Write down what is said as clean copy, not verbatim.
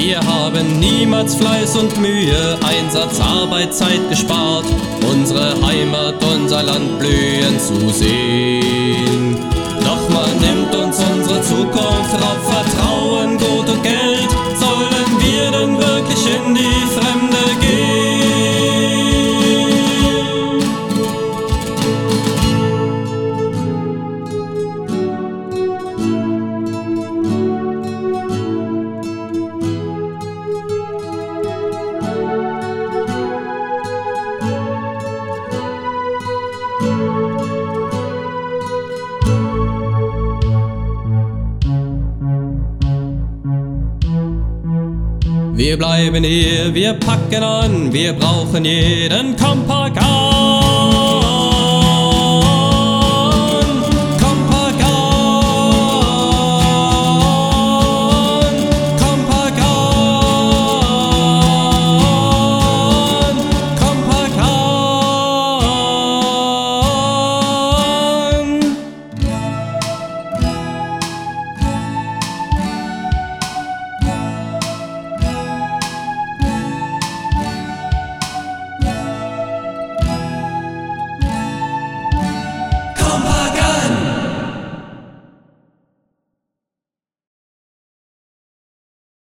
Wir haben niemals Fleiß und Mühe, Einsatz, Arbeit, Zeit gespart, unsere Heimat, unser Land blühen zu sehen. Doch man nimmt uns unsere Zukunft raub, Vertrauen, Gut und Geld. Sollen wir denn wirklich in die Fremde gehen? Wir bleiben hier, wir packen an, wir brauchen jeden Kompakan.